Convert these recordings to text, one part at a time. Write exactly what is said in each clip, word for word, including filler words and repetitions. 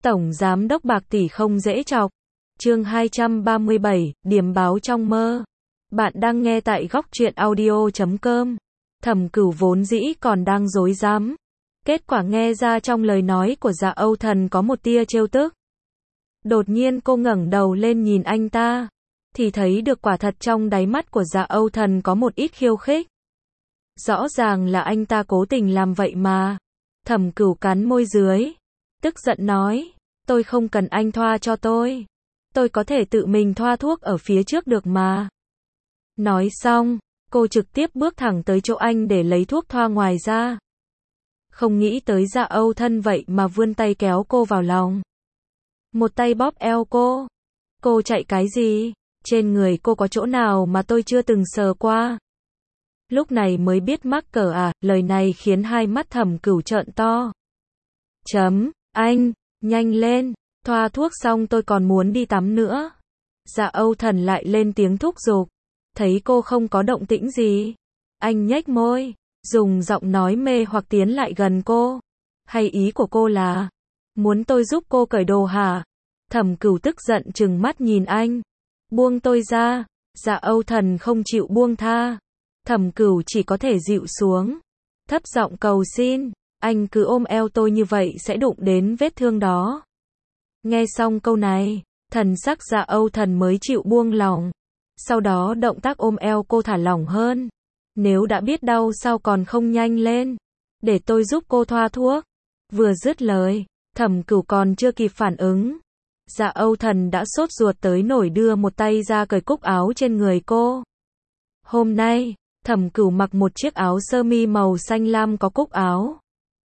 Tổng giám đốc bạc tỷ không dễ chọc. Chương hai trăm ba mươi bảy, điểm báo trong mơ. Bạn đang nghe tại góc truyện audio chấm com. Thẩm Cửu vốn dĩ còn đang rối rắm. Kết quả nghe ra trong lời nói của Dạ Âu Thần có một tia trêu tức. Đột nhiên cô ngẩng đầu lên nhìn anh ta, thì thấy được quả thật trong đáy mắt của Dạ Âu Thần có một ít khiêu khích. Rõ ràng là anh ta cố tình làm vậy mà. Thẩm Cửu cắn môi dưới, tức giận nói, tôi không cần anh thoa cho tôi. Tôi có thể tự mình thoa thuốc ở phía trước được mà. Nói xong, cô trực tiếp bước thẳng tới chỗ anh để lấy thuốc thoa ngoài ra. Không nghĩ tới Dạ Âu Thần vậy mà vươn tay kéo cô vào lòng. Một tay bóp eo cô. Cô chạy cái gì? Trên người cô có chỗ nào mà tôi chưa từng sờ qua? Lúc này mới biết mắc cỡ à, lời này khiến hai mắt Thẩm Cửu trợn to. Chấm, anh, nhanh lên, thoa thuốc xong tôi còn muốn đi tắm nữa. Dạ Âu Thần lại lên tiếng thúc giục. Thấy cô không có động tĩnh gì, anh nhếch môi, dùng giọng nói mê hoặc tiến lại gần cô. Hay ý của cô là muốn tôi giúp cô cởi đồ hả? Thẩm Cửu tức giận trừng mắt nhìn anh. Buông tôi ra. Dạ Âu Thần không chịu buông tha. Thẩm Cửu chỉ có thể dịu xuống, thấp giọng cầu xin, anh cứ ôm eo tôi như vậy sẽ đụng đến vết thương đó. Nghe xong câu này, thần sắc Dạ Âu Thần mới chịu buông lỏng. Sau đó động tác ôm eo cô thả lỏng hơn. Nếu đã biết đau sao còn không nhanh lên, để tôi giúp cô thoa thuốc. Vừa dứt lời, Thẩm Cửu còn chưa kịp phản ứng, Dạ Âu Thần đã sốt ruột tới nổi đưa một tay ra cởi cúc áo trên người cô. Hôm nay, Thẩm Cửu mặc một chiếc áo sơ mi màu xanh lam có cúc áo.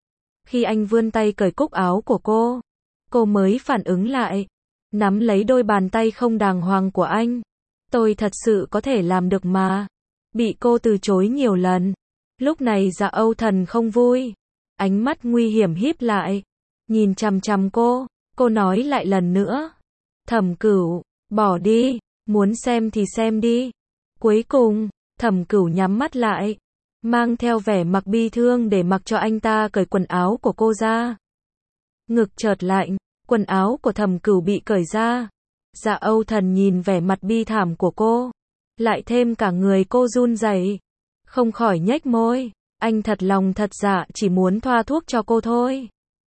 Khi anh vươn tay cởi cúc áo của cô, cô mới phản ứng lại, nắm lấy đôi bàn tay không đàng hoàng của anh. Tôi thật sự có thể làm được mà. Bị cô từ chối nhiều lần. Lúc này Dạ Âu Thần không vui, ánh mắt nguy hiểm híp lại, nhìn chằm chằm cô. Cô nói lại lần nữa, Thẩm Cửu, bỏ đi, muốn xem thì xem đi. Cuối cùng, Thẩm Cửu nhắm mắt lại, mang theo vẻ mặc bi thương để mặc cho anh ta cởi quần áo của cô ra. Ngực chợt lạnh, quần áo của Thẩm Cửu bị cởi ra. Dạ Âu Thần nhìn vẻ mặt bi thảm của cô, lại thêm cả người cô run rẩy, không khỏi nhếch môi. Anh thật lòng thật dạ chỉ muốn thoa thuốc cho cô thôi.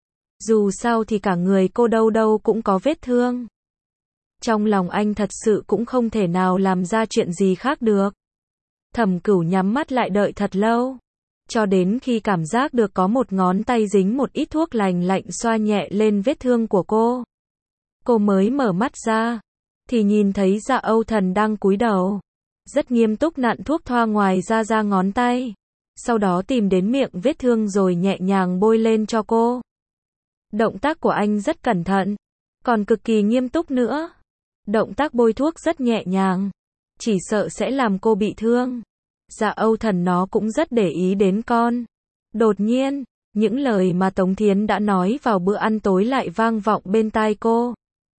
Dù sao thì cả người cô đâu đâu cũng có vết thương. Trong lòng anh thật sự cũng không thể nào làm ra chuyện gì khác được. Thẩm Cửu nhắm mắt lại đợi thật lâu, cho đến khi cảm giác được có một ngón tay dính một ít thuốc lành lạnh xoa nhẹ lên vết thương của cô. Cô mới mở mắt ra, thì nhìn thấy Dạ Âu Thần đang cúi đầu, rất nghiêm túc nặn thuốc thoa ngoài ra ra ngón tay. Sau đó tìm đến miệng vết thương rồi nhẹ nhàng bôi lên cho cô. Động tác của anh rất cẩn thận, còn cực kỳ nghiêm túc nữa. Động tác bôi thuốc rất nhẹ nhàng, chỉ sợ sẽ làm cô bị thương. Dạ Âu Thần nó cũng rất để ý đến con. Đột nhiên, những lời mà Tống Thiến đã nói vào bữa ăn tối lại vang vọng bên tai cô.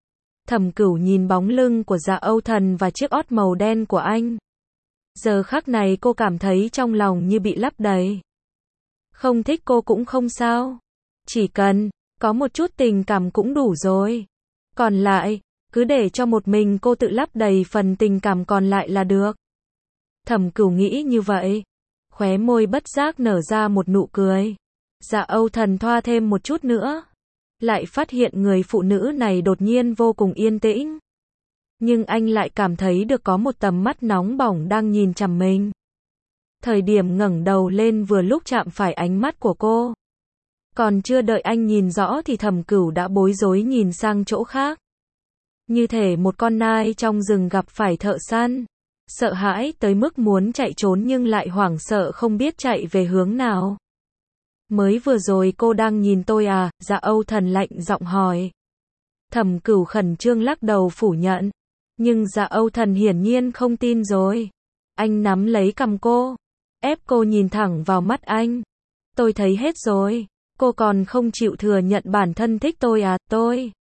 Thẩm Cửu nhìn bóng lưng của Dạ Âu Thần và chiếc ót màu đen của anh. Giờ khắc này cô cảm thấy trong lòng như bị lấp đầy. Không thích cô cũng không sao, chỉ cần có một chút tình cảm cũng đủ rồi. Còn lại, cứ để cho một mình cô tự lấp đầy phần tình cảm còn lại là được. Thẩm Cửu nghĩ như vậy, khóe môi bất giác nở ra một nụ cười. Dạ Âu Thần thoa thêm một chút nữa, lại phát hiện người phụ nữ này đột nhiên vô cùng yên tĩnh. Nhưng anh lại cảm thấy được có một tầm mắt nóng bỏng đang nhìn chằm mình. Thời điểm ngẩng đầu lên vừa lúc chạm phải ánh mắt của cô. Còn chưa đợi anh nhìn rõ thì Thẩm Cửu đã bối rối nhìn sang chỗ khác. Như thể một con nai trong rừng gặp phải thợ săn. Sợ hãi tới mức muốn chạy trốn nhưng lại hoảng sợ không biết chạy về hướng nào. Mới vừa rồi cô đang nhìn tôi à? Dạ Âu Thần lạnh giọng hỏi. Thẩm Cửu khẩn trương lắc đầu phủ nhận. Nhưng Dạ Âu Thần hiển nhiên không tin rồi. Anh nắm lấy cằm cô, ép cô nhìn thẳng vào mắt anh. Tôi thấy hết rồi. Cô còn không chịu thừa nhận bản thân thích tôi à? Tôi.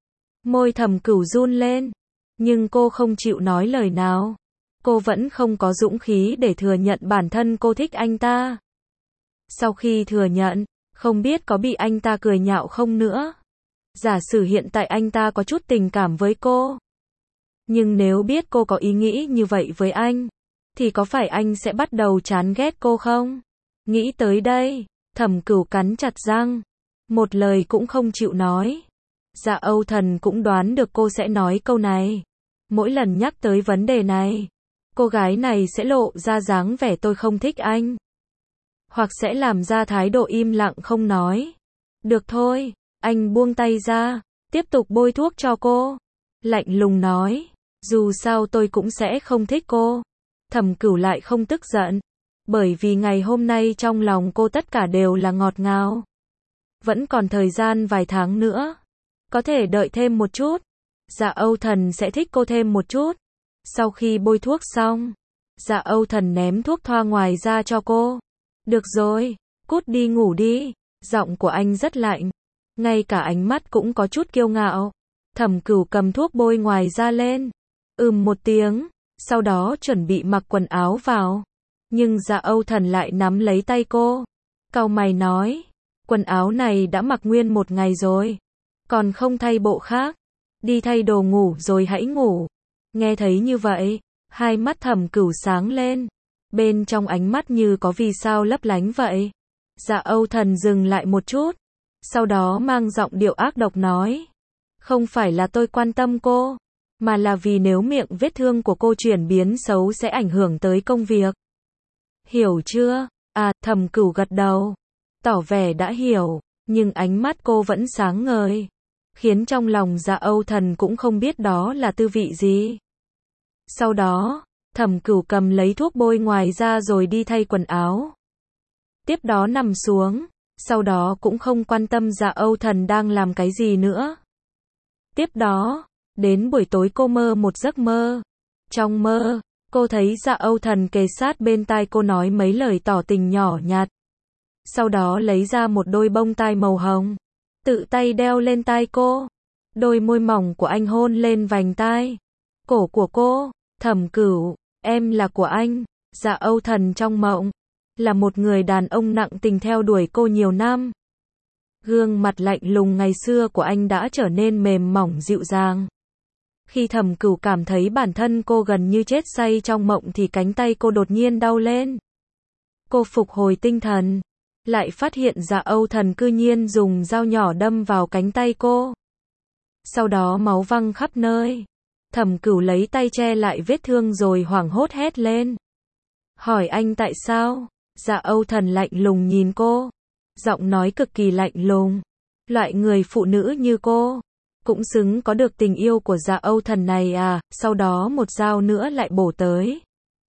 Môi Thẩm Cửu run lên, nhưng cô không chịu nói lời nào. Cô vẫn không có dũng khí để thừa nhận bản thân cô thích anh ta. Sau khi thừa nhận, không biết có bị anh ta cười nhạo không nữa. Giả sử hiện tại anh ta có chút tình cảm với cô. Nhưng nếu biết cô có ý nghĩ như vậy với anh, thì có phải anh sẽ bắt đầu chán ghét cô không? Nghĩ tới đây, Thẩm Cửu cắn chặt răng, một lời cũng không chịu nói. Dạ Âu Thần cũng đoán được cô sẽ nói câu này. Mỗi lần nhắc tới vấn đề này, cô gái này sẽ lộ ra dáng vẻ tôi không thích anh. Hoặc sẽ làm ra thái độ im lặng không nói. Được thôi, anh buông tay ra, tiếp tục bôi thuốc cho cô. Lạnh lùng nói, dù sao tôi cũng sẽ không thích cô. Thẩm Cửu lại không tức giận, bởi vì ngày hôm nay trong lòng cô tất cả đều là ngọt ngào. Vẫn còn thời gian vài tháng nữa, có thể đợi thêm một chút. Dạ Âu Thần sẽ thích cô thêm một chút. Sau khi bôi thuốc xong, Dạ Âu Thần ném thuốc thoa ngoài ra cho cô. Được rồi, cút đi ngủ đi. Giọng của anh rất lạnh, ngay cả ánh mắt cũng có chút kiêu ngạo. Thẩm Cửu cầm thuốc bôi ngoài ra lên, ừm một tiếng, sau đó chuẩn bị mặc quần áo vào. Nhưng Dạ Âu Thần lại nắm lấy tay cô, cau mày nói, quần áo này đã mặc nguyên một ngày rồi, còn không thay bộ khác, đi thay đồ ngủ rồi hãy ngủ. Nghe thấy như vậy, hai mắt Thẩm Cửu sáng lên, bên trong ánh mắt như có vì sao lấp lánh vậy. Dạ Âu Thần dừng lại một chút, sau đó mang giọng điệu ác độc nói, không phải là tôi quan tâm cô, mà là vì nếu miệng vết thương của cô chuyển biến xấu sẽ ảnh hưởng tới công việc. Hiểu chưa? À, Thẩm Cửu gật đầu, tỏ vẻ đã hiểu, nhưng ánh mắt cô vẫn sáng ngời, khiến trong lòng Dạ Âu Thần cũng không biết đó là tư vị gì. Sau đó, Thẩm Cửu cầm lấy thuốc bôi ngoài ra rồi đi thay quần áo. Tiếp đó nằm xuống, sau đó cũng không quan tâm Dạ Âu Thần đang làm cái gì nữa. Tiếp đó, đến buổi tối cô mơ một giấc mơ. Trong mơ, cô thấy Dạ Âu Thần kề sát bên tai cô nói mấy lời tỏ tình nhỏ nhặt. Sau đó lấy ra một đôi bông tai màu hồng, tự tay đeo lên tai cô. Đôi môi mỏng của anh hôn lên vành tai, cổ của cô. Thẩm Cửu, em là của anh. Dạ Âu Thần trong mộng là một người đàn ông nặng tình theo đuổi cô nhiều năm. Gương mặt lạnh lùng ngày xưa của anh đã trở nên mềm mỏng dịu dàng. Khi Thẩm Cửu cảm thấy bản thân cô gần như chết say trong mộng thì cánh tay cô đột nhiên đau lên. Cô phục hồi tinh thần, lại phát hiện Dạ Âu Thần cư nhiên dùng dao nhỏ đâm vào cánh tay cô. Sau đó máu văng khắp nơi. Thẩm Cửu lấy tay che lại vết thương rồi hoảng hốt hét lên. Hỏi anh tại sao? Dạ Âu Thần lạnh lùng nhìn cô, giọng nói cực kỳ lạnh lùng. Loại người phụ nữ như cô, cũng xứng có được tình yêu của Dạ Âu Thần này à? Sau đó một dao nữa lại bổ tới.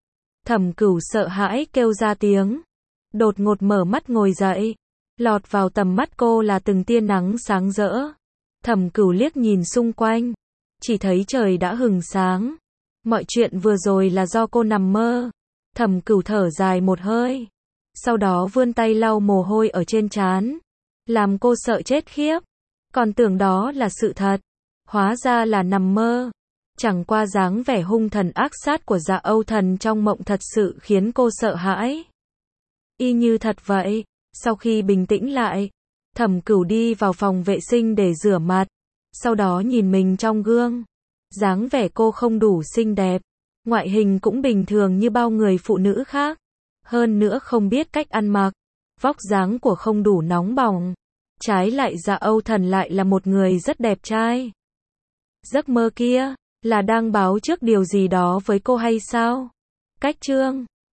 Thẩm Cửu sợ hãi kêu ra tiếng, đột ngột mở mắt ngồi dậy. Lọt vào tầm mắt cô là từng tia nắng sáng rỡ. Thẩm Cửu liếc nhìn xung quanh, chỉ thấy trời đã hừng sáng. Mọi chuyện vừa rồi là do cô nằm mơ. Thẩm Cửu thở dài một hơi, sau đó vươn tay lau mồ hôi ở trên trán, làm cô sợ chết khiếp. Còn tưởng đó là sự thật, hóa ra là nằm mơ. Chẳng qua dáng vẻ hung thần ác sát của Dạ Âu Thần trong mộng thật sự khiến cô sợ hãi. Y như thật vậy. Sau khi bình tĩnh lại, Thẩm Cửu đi vào phòng vệ sinh để rửa mặt, sau đó nhìn mình trong gương. Dáng vẻ cô không đủ xinh đẹp, ngoại hình cũng bình thường như bao người phụ nữ khác. Hơn nữa không biết cách ăn mặc, vóc dáng của không đủ nóng bỏng. Trái lại Dạ Âu Thần lại là một người rất đẹp trai. Giấc mơ kia, là đang báo trước điều gì đó với cô hay sao? Cách chương